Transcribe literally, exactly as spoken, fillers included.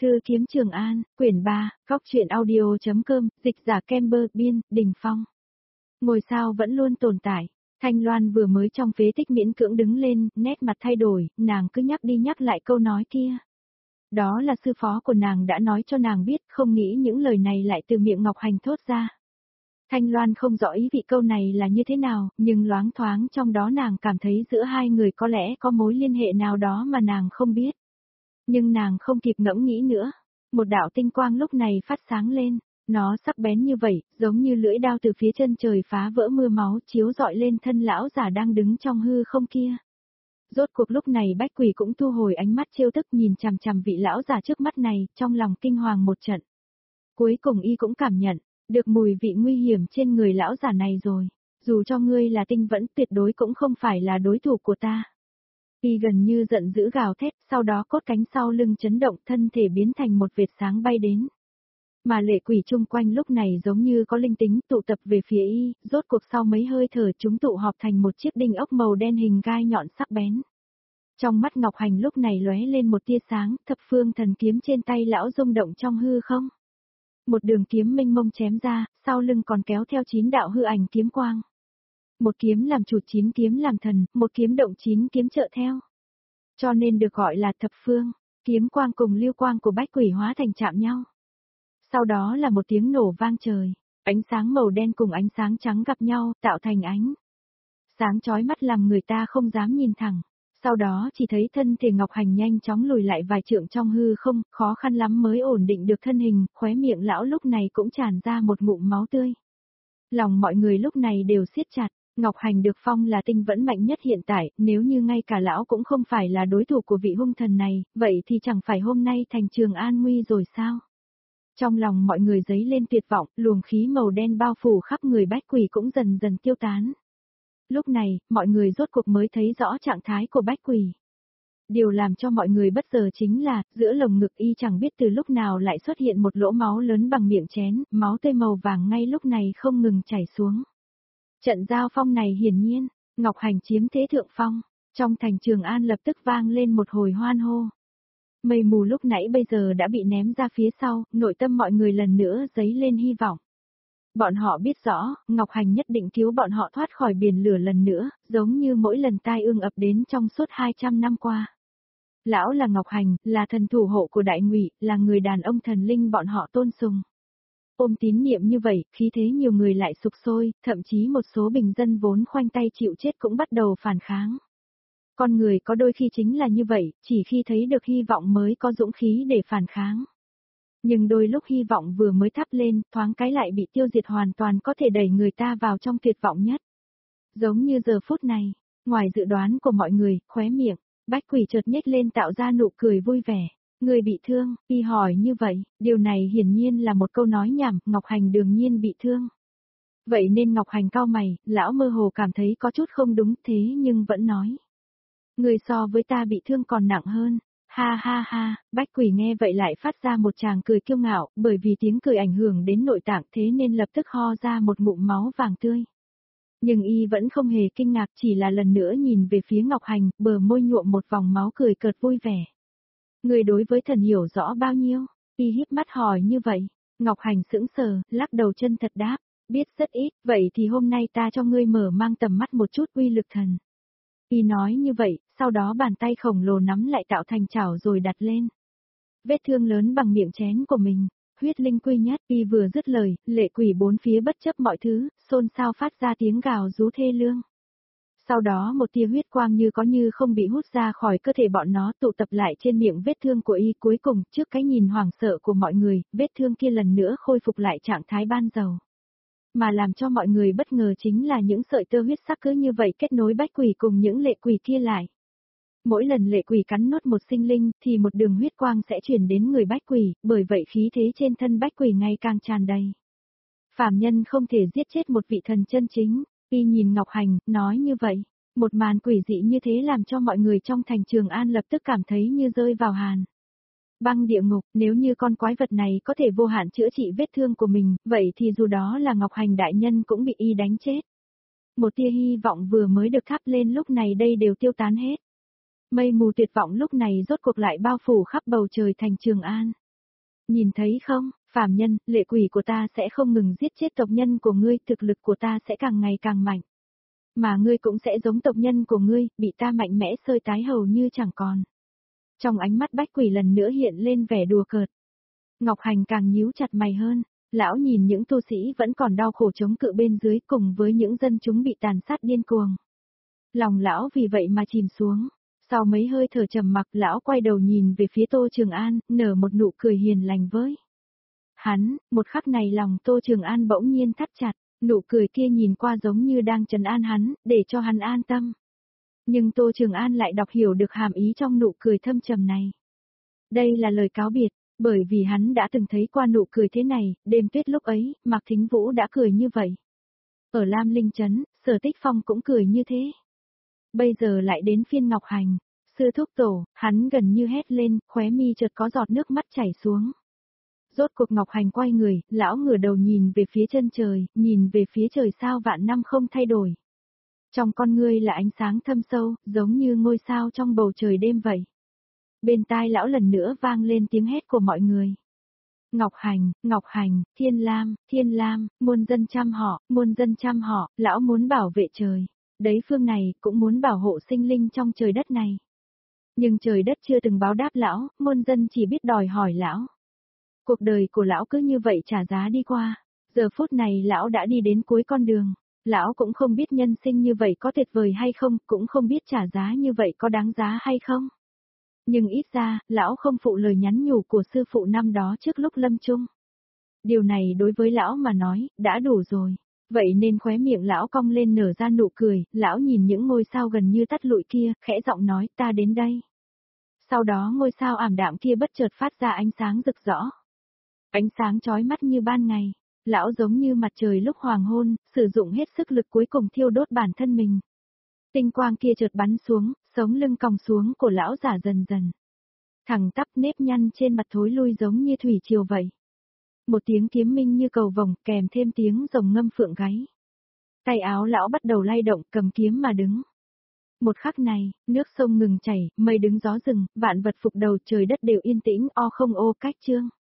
Thư kiếm Trường An, quyển ba, góc truyện audio.com, dịch giả Kember, biên, Đình Phong. Ngôi sao vẫn luôn tồn tại. Thanh Loan vừa mới trong phế tích miễn cưỡng đứng lên, nét mặt thay đổi, nàng cứ nhắc đi nhắc lại câu nói kia. Đó là sư phó của nàng đã nói cho nàng biết, không nghĩ những lời này lại từ miệng Ngọc Hành thốt ra. Thanh Loan không rõ ý vị câu này là như thế nào, nhưng loáng thoáng trong đó nàng cảm thấy giữa hai người có lẽ có mối liên hệ nào đó mà nàng không biết. Nhưng nàng không kịp ngẫm nghĩ nữa. Một đạo tinh quang lúc này phát sáng lên, nó sắc bén như vậy, giống như lưỡi đao từ phía chân trời phá vỡ mưa máu chiếu rọi lên thân lão giả đang đứng trong hư không kia. Rốt cuộc lúc này Bách Quỷ cũng thu hồi ánh mắt trêu tức nhìn chằm chằm vị lão giả trước mắt này, trong lòng kinh hoàng một trận. Cuối cùng y cũng cảm nhận được mùi vị nguy hiểm trên người lão giả này rồi. Dù cho ngươi là tinh vẫn tuyệt đối cũng không phải là đối thủ của ta. Y gần như giận dữ gào thét, sau đó cốt cánh sau lưng chấn động, thân thể biến thành một vệt sáng bay đến. Mà lệ quỷ chung quanh lúc này giống như có linh tính tụ tập về phía y, rốt cuộc sau mấy hơi thở chúng tụ họp thành một chiếc đinh ốc màu đen hình gai nhọn sắc bén. Trong mắt Ngọc Hành lúc này lóe lên một tia sáng, thập phương thần kiếm trên tay lão rung động trong hư không. Một đường kiếm mênh mông chém ra, sau lưng còn kéo theo chín đạo hư ảnh kiếm quang. Một kiếm làm chủ chín kiếm làm thần, một kiếm động chín kiếm trợ theo. Cho nên được gọi là thập phương, kiếm quang cùng lưu quang của Bách Quỷ hóa thành chạm nhau. Sau đó là một tiếng nổ vang trời, ánh sáng màu đen cùng ánh sáng trắng gặp nhau, tạo thành ánh sáng chói mắt làm người ta không dám nhìn thẳng. Sau đó chỉ thấy thân thể Ngọc Hành nhanh chóng lùi lại vài trượng trong hư không, khó khăn lắm mới ổn định được thân hình, khóe miệng lão lúc này cũng tràn ra một ngụm máu tươi. Lòng mọi người lúc này đều siết chặt. Ngọc Hành được phong là tinh vẫn mạnh nhất hiện tại, nếu như ngay cả lão cũng không phải là đối thủ của vị hung thần này, vậy thì chẳng phải hôm nay thành Trường An nguy rồi sao? Trong lòng mọi người dấy lên tuyệt vọng, luồng khí màu đen bao phủ khắp người Bách Quỷ cũng dần dần tiêu tán. Lúc này, mọi người rốt cuộc mới thấy rõ trạng thái của Bách Quỷ. Điều làm cho mọi người bất ngờ chính là, giữa lồng ngực y chẳng biết từ lúc nào lại xuất hiện một lỗ máu lớn bằng miệng chén, máu tươi màu vàng ngay lúc này không ngừng chảy xuống. Trận giao phong này hiển nhiên, Ngọc Hành chiếm thế thượng phong, trong thành Trường An lập tức vang lên một hồi hoan hô. Mây mù lúc nãy bây giờ đã bị ném ra phía sau, nội tâm mọi người lần nữa dấy lên hy vọng. Bọn họ biết rõ, Ngọc Hành nhất định cứu bọn họ thoát khỏi biển lửa lần nữa, giống như mỗi lần tai ương ập đến trong suốt hai trăm năm qua. Lão là Ngọc Hành, là thần thủ hộ của Đại Ngụy, là người đàn ông thần linh bọn họ tôn sùng. Ôm tín niệm như vậy, khí thế nhiều người lại sục sôi, thậm chí một số bình dân vốn khoanh tay chịu chết cũng bắt đầu phản kháng. Con người có đôi khi chính là như vậy, chỉ khi thấy được hy vọng mới có dũng khí để phản kháng. Nhưng đôi lúc hy vọng vừa mới thắp lên, thoáng cái lại bị tiêu diệt hoàn toàn có thể đẩy người ta vào trong tuyệt vọng nhất. Giống như giờ phút này, ngoài dự đoán của mọi người, khóe miệng, Bách Quỷ chợt nhếch lên tạo ra nụ cười vui vẻ. Người bị thương, y hỏi như vậy, điều này hiển nhiên là một câu nói nhảm, Ngọc Hành đương nhiên bị thương. Vậy nên Ngọc Hành cau mày, lão mơ hồ cảm thấy có chút không đúng thế nhưng vẫn nói. Người so với ta bị thương còn nặng hơn, ha ha ha, Bách Quỷ nghe vậy lại phát ra một tràng cười kiêu ngạo, bởi vì tiếng cười ảnh hưởng đến nội tạng thế nên lập tức ho ra một ngụm máu vàng tươi. Nhưng y vẫn không hề kinh ngạc, chỉ là lần nữa nhìn về phía Ngọc Hành, bờ môi nhuộm một vòng máu cười cợt vui vẻ. Người đối với thần hiểu rõ bao nhiêu? Y híp mắt hỏi như vậy. Ngọc Hành sững sờ, lắc đầu chân thật đáp, biết rất ít, vậy thì hôm nay ta cho ngươi mở mang tầm mắt một chút uy lực thần. Y nói như vậy, sau đó bàn tay khổng lồ nắm lại tạo thành chảo rồi đặt lên. Vết thương lớn bằng miệng chén của mình, huyết linh quy nhất, Y vừa dứt lời, lệ quỷ bốn phía bất chấp mọi thứ, xôn xao phát ra tiếng gào rú thê lương. Sau đó một tia huyết quang như có như không bị hút ra khỏi cơ thể bọn nó tụ tập lại trên miệng vết thương của y, cuối cùng trước cái nhìn hoảng sợ của mọi người, vết thương kia lần nữa khôi phục lại trạng thái ban đầu. Mà làm cho mọi người bất ngờ chính là những sợi tơ huyết sắc cứ như vậy kết nối Bách Quỷ cùng những lệ quỷ kia lại. Mỗi lần lệ quỷ cắn nuốt một sinh linh thì một đường huyết quang sẽ chuyển đến người Bách Quỷ, bởi vậy khí thế trên thân Bách Quỷ ngày càng tràn đầy. Phàm nhân không thể giết chết một vị thần chân chính. Y nhìn Ngọc Hành, nói như vậy, một màn quỷ dị như thế làm cho mọi người trong thành Trường An lập tức cảm thấy như rơi vào hàn băng địa ngục, nếu như con quái vật này có thể vô hạn chữa trị vết thương của mình, vậy thì dù đó là Ngọc Hành đại nhân cũng bị y đánh chết. Một tia hy vọng vừa mới được thắp lên lúc này đây đều tiêu tán hết. Mây mù tuyệt vọng lúc này rốt cuộc lại bao phủ khắp bầu trời thành Trường An. Nhìn thấy không, phàm nhân, lệ quỷ của ta sẽ không ngừng giết chết tộc nhân của ngươi, thực lực của ta sẽ càng ngày càng mạnh. Mà ngươi cũng sẽ giống tộc nhân của ngươi, bị ta mạnh mẽ sơi tái hầu như chẳng còn. Trong ánh mắt bách quỷ lần nữa hiện lên vẻ đùa cợt. Ngọc Hành càng nhíu chặt mày hơn, lão nhìn những tu sĩ vẫn còn đau khổ chống cự bên dưới cùng với những dân chúng bị tàn sát điên cuồng. Lòng lão vì vậy mà chìm xuống. Sau mấy hơi thở trầm mặc, lão quay đầu nhìn về phía Tô Trường An, nở một nụ cười hiền lành với. Hắn, một khắc này lòng Tô Trường An bỗng nhiên thắt chặt, nụ cười kia nhìn qua giống như đang trấn an hắn, để cho hắn an tâm. Nhưng Tô Trường An lại đọc hiểu được hàm ý trong nụ cười thâm trầm này. Đây là lời cáo biệt, bởi vì hắn đã từng thấy qua nụ cười thế này, đêm tuyết lúc ấy, Mạc Thính Vũ đã cười như vậy. Ở Lam Linh Trấn, Sở Tích Phong cũng cười như thế. Bây giờ lại đến phiên Ngọc Hành, sư thúc tổ, hắn gần như hét lên, khóe mi chợt có giọt nước mắt chảy xuống. Rốt cuộc Ngọc Hành quay người, lão ngửa đầu nhìn về phía chân trời, nhìn về phía trời sao vạn năm không thay đổi. Trong con ngươi là ánh sáng thâm sâu, giống như ngôi sao trong bầu trời đêm vậy. Bên tai lão lần nữa vang lên tiếng hét của mọi người. Ngọc Hành, Ngọc Hành, Thiên Lam, Thiên Lam, muôn dân chăm họ, muôn dân chăm họ, lão muốn bảo vệ trời. Đấy phương này cũng muốn bảo hộ sinh linh trong trời đất này. Nhưng trời đất chưa từng báo đáp lão, muôn dân chỉ biết đòi hỏi lão. Cuộc đời của lão cứ như vậy trả giá đi qua. Giờ phút này lão đã đi đến cuối con đường. Lão cũng không biết nhân sinh như vậy có tuyệt vời hay không, cũng không biết trả giá như vậy có đáng giá hay không. Nhưng ít ra, lão không phụ lời nhắn nhủ của sư phụ năm đó trước lúc lâm chung. Điều này đối với lão mà nói, đã đủ rồi. Vậy nên khóe miệng lão cong lên nở ra nụ cười, lão nhìn những ngôi sao gần như tắt lụi kia, khẽ giọng nói ta đến đây. Sau đó ngôi sao ảm đạm kia bất chợt phát ra ánh sáng rực rõ. Ánh sáng chói mắt như ban ngày, lão giống như mặt trời lúc hoàng hôn, sử dụng hết sức lực cuối cùng thiêu đốt bản thân mình. Tinh quang kia chợt bắn xuống, sống lưng còng xuống của lão giả dần dần. Thẳng tắp nếp nhăn trên mặt thối lui giống như thủy triều vậy. Một tiếng kiếm minh như cầu vồng, kèm thêm tiếng rồng ngâm phượng gáy. Tay áo lão bắt đầu lay động, cầm kiếm mà đứng. Một khắc này, nước sông ngừng chảy, mây đứng gió rừng, vạn vật phục đầu, trời đất đều yên tĩnh, o không ô cách chương.